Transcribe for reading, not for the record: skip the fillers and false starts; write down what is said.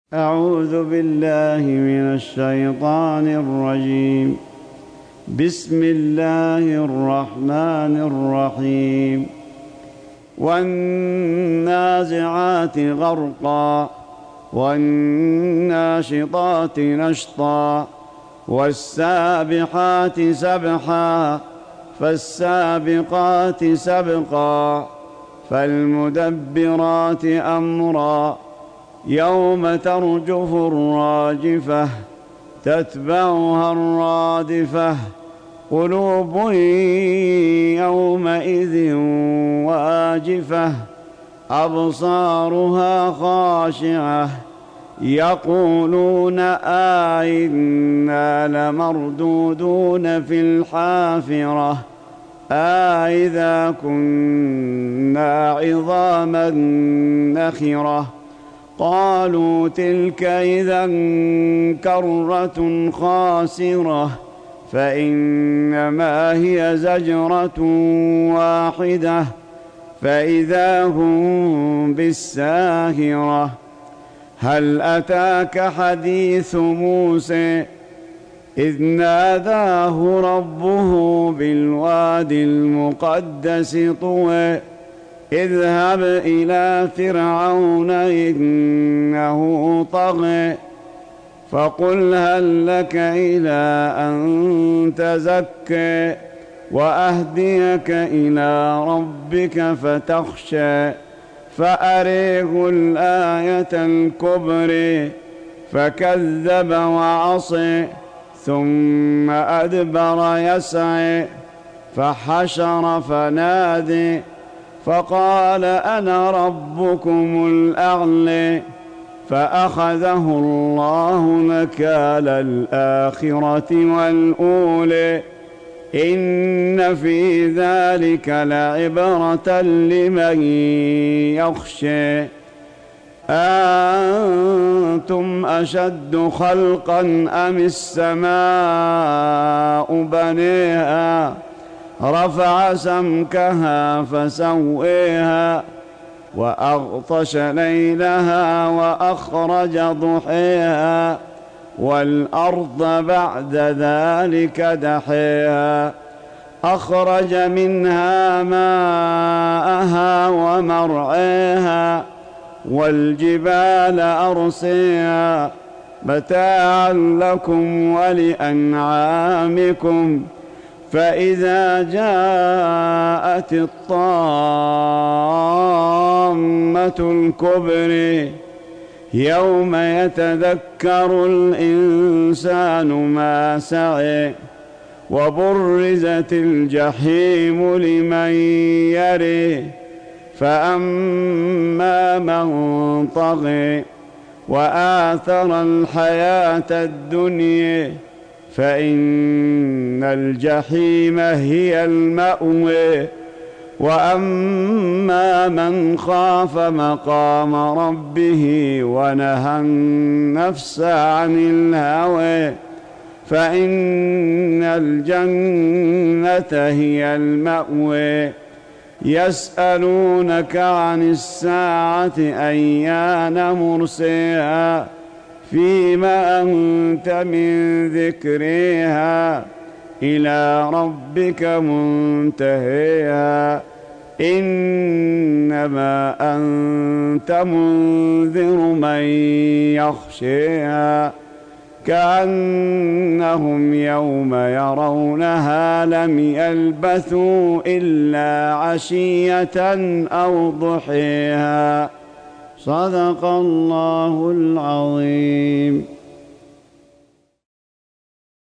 أعوذ بالله من الشيطان الرجيم. بسم الله الرحمن الرحيم. والنازعات غرقا والناشطات نشطا والسابحات سبحا فالسابقات سبقا فالمدبرات أمرا يوم ترجف الراجفة تتبعها الرادفة قلوب يومئذ واجفة أبصارها خاشعة يقولون أئنا لمردودون في الحافرة أئذا كنا عظاما نخرة قالوا تلك إذا كرة خاسرة فإنما هي زجرة واحدة فإذا هم بالساهرة. هل أتاك حديث موسى إذ ناداه ربه بالواد المقدس طوى اذهب إلى فرعون إنه طغى فقل هل لك إلى أن تزكى وأهديك إلى ربك فتخشى فأريه الآية الكبرى فكذب وعصى ثم أدبر يسعى فحشر فنادى فقال أنا ربكم الأعلى فأخذه الله نكال الآخرة والأولى إن في ذلك لعبرة لمن يخشى. أنتم أشد خلقا أم السماء بنيها رفع سمكها فسويها وأغطش ليلها وأخرج ضحيها والأرض بعد ذلك دحيها أخرج منها ماءها ومرعيها والجبال أرسيها متاعا لكم ولأنعامكم فإذا جاءت الطامة الكبرى يوم يتذكر الإنسان ما سعى وبرزت الجحيم لمن يرى فأما من طغى وآثر الحياة الدنيا فإن الجحيم هي المأوى وأما من خاف مقام ربه ونهى النفس عن الهوى فإن الجنة هي المأوى. يسألونك عن الساعة أيان مرساها فيما أنت من ذكرها إلى ربك منتهيها إنما أنت منذر من يخشيها كأنهم يوم يرونها لم يلبثوا إلا عشية أو ضحيها. صدق الله العظيم.